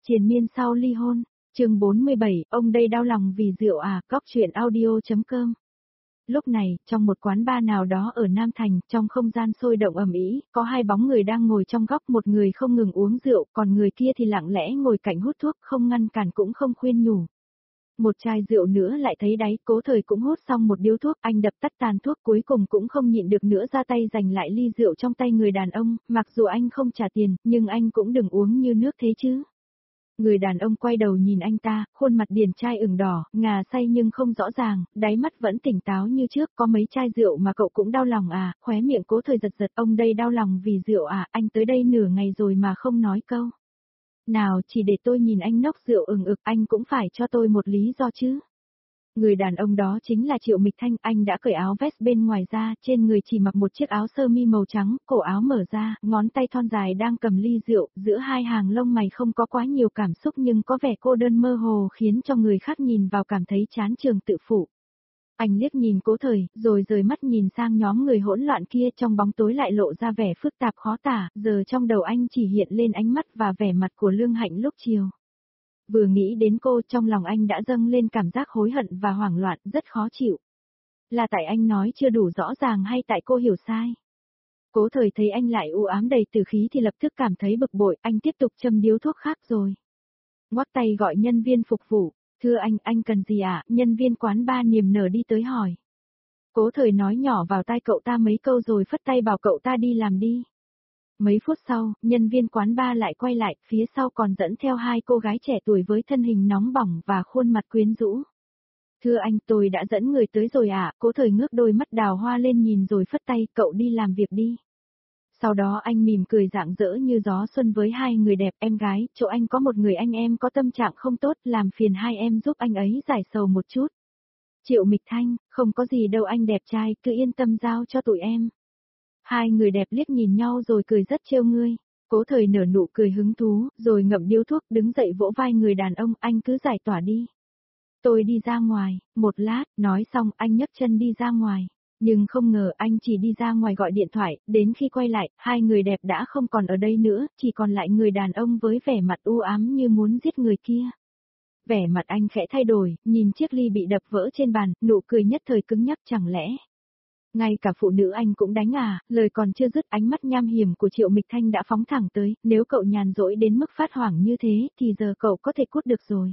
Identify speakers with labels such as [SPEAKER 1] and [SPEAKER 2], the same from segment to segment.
[SPEAKER 1] Triền miên sau ly hôn, chương 47, ông đây đau lòng vì rượu à, góc chuyện audio.com. Lúc này, trong một quán bar nào đó ở Nam Thành, trong không gian sôi động ầm ĩ, có hai bóng người đang ngồi trong góc, một người không ngừng uống rượu, còn người kia thì lặng lẽ ngồi cạnh hút thuốc, không ngăn cản cũng không khuyên nhủ. Một chai rượu nữa lại thấy đáy, Cố Thời cũng hút xong một điếu thuốc, anh đập tắt tàn thuốc cuối cùng cũng không nhịn được nữa ra tay giành lại ly rượu trong tay người đàn ông, mặc dù anh không trả tiền, nhưng anh cũng đừng uống như nước thế chứ. Người đàn ông quay đầu nhìn anh ta, khuôn mặt điển trai ửng đỏ, ngà say nhưng không rõ ràng, đáy mắt vẫn tỉnh táo như trước, có mấy chai rượu mà cậu cũng đau lòng à, khóe miệng Cố Thời giật giật, ông đây đau lòng vì rượu à, anh tới đây nửa ngày rồi mà không nói câu. Nào chỉ để tôi nhìn anh nốc rượu ừng ực, anh cũng phải cho tôi một lý do chứ. Người đàn ông đó chính là Triệu Mịch Thanh, anh đã cởi áo vest bên ngoài ra, trên người chỉ mặc một chiếc áo sơ mi màu trắng, cổ áo mở ra, ngón tay thon dài đang cầm ly rượu, giữa hai hàng lông mày không có quá nhiều cảm xúc nhưng có vẻ cô đơn mơ hồ khiến cho người khác nhìn vào cảm thấy chán trường tự phụ. Anh liếc nhìn Cố Thời, rồi rời mắt nhìn sang nhóm người hỗn loạn kia, trong bóng tối lại lộ ra vẻ phức tạp khó tả, giờ trong đầu anh chỉ hiện lên ánh mắt và vẻ mặt của Lương Hạnh lúc chiều. Vừa nghĩ đến cô, trong lòng anh đã dâng lên cảm giác hối hận và hoảng loạn, rất khó chịu. Là tại anh nói chưa đủ rõ ràng hay tại cô hiểu sai? Cố Thời thấy anh lại u ám đầy tử khí thì lập tức cảm thấy bực bội, anh tiếp tục châm điếu thuốc khác rồi. Ngoắc tay gọi nhân viên phục vụ, thưa anh cần gì ạ? Nhân viên quán bar niềm nở đi tới hỏi. Cố Thời nói nhỏ vào tai cậu ta mấy câu rồi phất tay bảo cậu ta đi làm đi. Mấy phút sau, nhân viên quán bar lại quay lại, phía sau còn dẫn theo hai cô gái trẻ tuổi với thân hình nóng bỏng và khuôn mặt quyến rũ. Thưa anh, tôi đã dẫn người tới rồi ạ. Cố Thời ngước đôi mắt đào hoa lên nhìn rồi phất tay, cậu đi làm việc đi. Sau đó anh mỉm cười rạng rỡ như gió xuân với hai người đẹp. Em gái, chỗ anh có một người anh em có tâm trạng không tốt, làm phiền hai em giúp anh ấy giải sầu một chút. Triệu Mịch Thanh, không có gì đâu anh đẹp trai, cứ yên tâm giao cho tụi em. Hai người đẹp liếc nhìn nhau rồi cười rất trêu ngươi. Cố Thời nở nụ cười hứng thú, rồi ngậm điếu thuốc đứng dậy vỗ vai người đàn ông, anh cứ giải tỏa đi. Tôi đi ra ngoài, một lát, nói xong anh nhấc chân đi ra ngoài. Nhưng không ngờ anh chỉ đi ra ngoài gọi điện thoại, đến khi quay lại, hai người đẹp đã không còn ở đây nữa, chỉ còn lại người đàn ông với vẻ mặt u ám như muốn giết người kia. Vẻ mặt anh khẽ thay đổi, nhìn chiếc ly bị đập vỡ trên bàn, nụ cười nhất thời cứng nhắc chẳng lẽ. Ngay cả phụ nữ anh cũng đánh à, lời còn chưa dứt ánh mắt nham hiểm của Triệu Mịch Thanh đã phóng thẳng tới, nếu cậu nhàn rỗi đến mức phát hoảng như thế, thì giờ cậu có thể cút được rồi.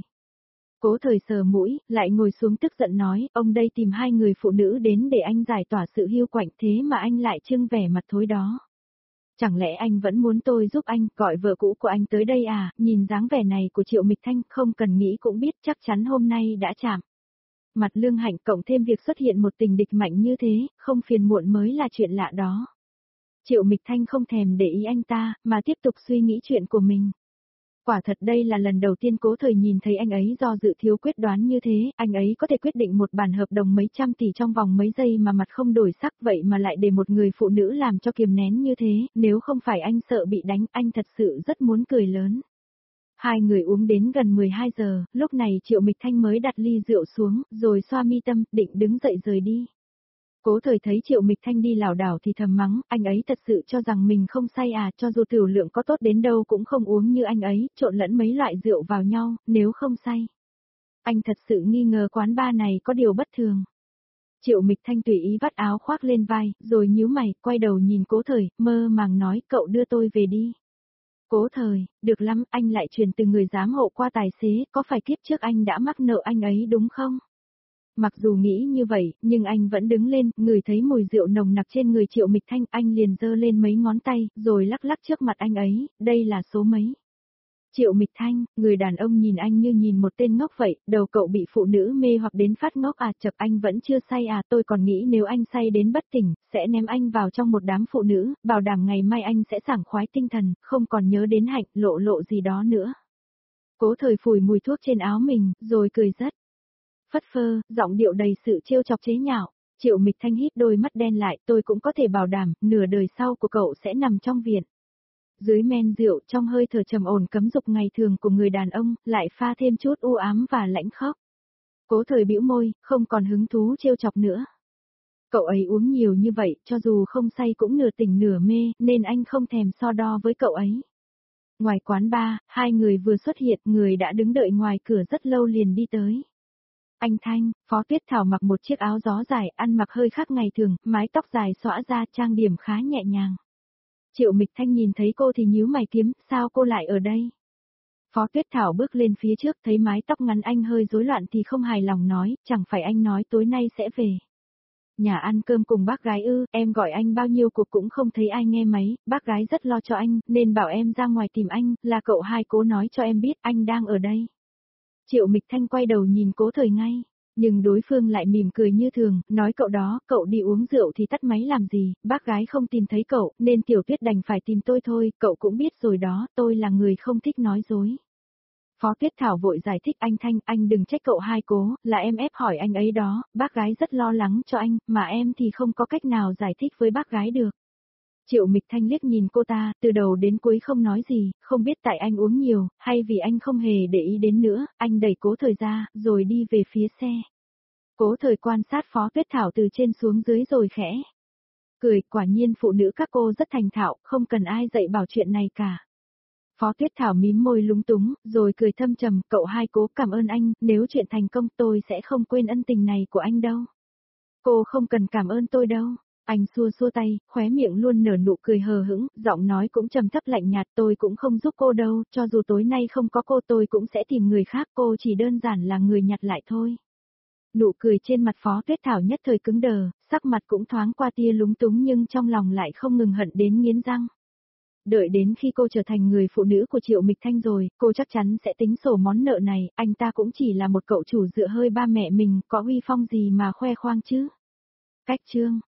[SPEAKER 1] Cố Thời sờ mũi, lại ngồi xuống tức giận nói, ông đây tìm hai người phụ nữ đến để anh giải tỏa sự hiu quạnh thế mà anh lại trưng vẻ mặt thối đó. Chẳng lẽ anh vẫn muốn tôi giúp anh, gọi vợ cũ của anh tới đây à, nhìn dáng vẻ này của Triệu Mịch Thanh không cần nghĩ cũng biết chắc chắn hôm nay đã chạm. Mặt Lương Hạnh cộng thêm việc xuất hiện một tình địch mạnh như thế, không phiền muộn mới là chuyện lạ đó. Triệu Mịch Thanh không thèm để ý anh ta, mà tiếp tục suy nghĩ chuyện của mình. Quả thật đây là lần đầu tiên Cố Thời nhìn thấy anh ấy do dự thiếu quyết đoán như thế, anh ấy có thể quyết định một bản hợp đồng mấy trăm tỷ trong vòng mấy giây mà mặt không đổi sắc vậy mà lại để một người phụ nữ làm cho kiềm nén như thế, nếu không phải anh sợ bị đánh, anh thật sự rất muốn cười lớn. Hai người uống đến gần 12 giờ, lúc này Triệu Mịch Thanh mới đặt ly rượu xuống, rồi xoa mi tâm, định đứng dậy rời đi. Cố Thời thấy Triệu Mịch Thanh đi lảo đảo thì thầm mắng, anh ấy thật sự cho rằng mình không say à, cho dù tiểu lượng có tốt đến đâu cũng không uống như anh ấy, trộn lẫn mấy loại rượu vào nhau, nếu không say. Anh thật sự nghi ngờ quán bar này có điều bất thường. Triệu Mịch Thanh tùy ý vắt áo khoác lên vai, rồi nhíu mày, quay đầu nhìn Cố Thời, mơ màng nói, cậu đưa tôi về đi. Cố Thời, được lắm, anh lại truyền từ người giám hộ qua tài xế, có phải kiếp trước anh đã mắc nợ anh ấy đúng không? Mặc dù nghĩ như vậy, nhưng anh vẫn đứng lên, ngửi thấy mùi rượu nồng nặc trên người Triệu Mịch Thanh, anh liền giơ lên mấy ngón tay, rồi lắc lắc trước mặt anh ấy, đây là số mấy. Triệu Mịch Thanh, người đàn ông nhìn anh như nhìn một tên ngốc vậy, đầu cậu bị phụ nữ mê hoặc đến phát ngốc à, chập anh vẫn chưa say à, tôi còn nghĩ nếu anh say đến bất tỉnh, sẽ ném anh vào trong một đám phụ nữ, bảo đảm ngày mai anh sẽ sảng khoái tinh thần, không còn nhớ đến hạnh, lộ gì đó nữa. Cố Thời phủi mùi thuốc trên áo mình, rồi cười rất phất phơ, giọng điệu đầy sự trêu chọc chế nhạo. Triệu Mịch Thanh híp đôi mắt đen lại, tôi cũng có thể bảo đảm, nửa đời sau của cậu sẽ nằm trong viện. Dưới men rượu, trong hơi thở trầm ổn cấm dục ngày thường của người đàn ông, lại pha thêm chút u ám và lãnh khốc. Cố Thời bĩu môi, không còn hứng thú trêu chọc nữa. Cậu ấy uống nhiều như vậy, cho dù không say cũng nửa tỉnh nửa mê, nên anh không thèm so đo với cậu ấy. Ngoài quán bar, hai người vừa xuất hiện, người đã đứng đợi ngoài cửa rất lâu liền đi tới. Anh Thanh, Phó Tuyết Thảo mặc một chiếc áo gió dài, ăn mặc hơi khác ngày thường, mái tóc dài xõa ra, trang điểm khá nhẹ nhàng. Triệu Mịch Thanh nhìn thấy cô thì nhíu mày kiếm, sao cô lại ở đây? Phó Tuyết Thảo bước lên phía trước, thấy mái tóc ngắn anh hơi rối loạn thì không hài lòng nói, chẳng phải anh nói tối nay sẽ về. Nhà ăn cơm cùng bác gái ư, em gọi anh bao nhiêu cuộc cũng không thấy ai nghe máy, bác gái rất lo cho anh, nên bảo em ra ngoài tìm anh, là cậu hai Cố nói cho em biết anh đang ở đây. Triệu Mịch Thanh quay đầu nhìn Cố Thời ngay, nhưng đối phương lại mỉm cười như thường, nói cậu đó, cậu đi uống rượu thì tắt máy làm gì, bác gái không tìm thấy cậu, nên Tiểu Tuyết đành phải tìm tôi thôi, cậu cũng biết rồi đó, tôi là người không thích nói dối. Phó Tuyết Thảo vội giải thích anh Thanh, anh đừng trách cậu hai Cố, là em ép hỏi anh ấy đó, bác gái rất lo lắng cho anh, mà em thì không có cách nào giải thích với bác gái được. Triệu Mịch Thanh liếc nhìn cô ta, từ đầu đến cuối không nói gì, không biết tại anh uống nhiều, hay vì anh không hề để ý đến nữa, anh đẩy Cố Thời ra, rồi đi về phía xe. Cố Thời quan sát Phó Tuyết Thảo từ trên xuống dưới rồi khẽ cười, quả nhiên phụ nữ các cô rất thành thạo, không cần ai dạy bảo chuyện này cả. Phó Tuyết Thảo mím môi lúng túng, rồi cười thâm trầm, cậu hai Cố cảm ơn anh, nếu chuyện thành công tôi sẽ không quên ân tình này của anh đâu. Cô không cần cảm ơn tôi đâu. Anh xua xua tay, khóe miệng luôn nở nụ cười hờ hững, giọng nói cũng trầm thấp lạnh nhạt, tôi cũng không giúp cô đâu, cho dù tối nay không có cô tôi cũng sẽ tìm người khác, cô chỉ đơn giản là người nhặt lại thôi. Nụ cười trên mặt Phó Tuyết Thảo nhất thời cứng đờ, sắc mặt cũng thoáng qua tia lúng túng nhưng trong lòng lại không ngừng hận đến nghiến răng. Đợi đến khi cô trở thành người phụ nữ của Triệu Mịch Thanh rồi, cô chắc chắn sẽ tính sổ món nợ này, anh ta cũng chỉ là một cậu chủ dựa hơi ba mẹ mình, có uy phong gì mà khoe khoang chứ. Cách chương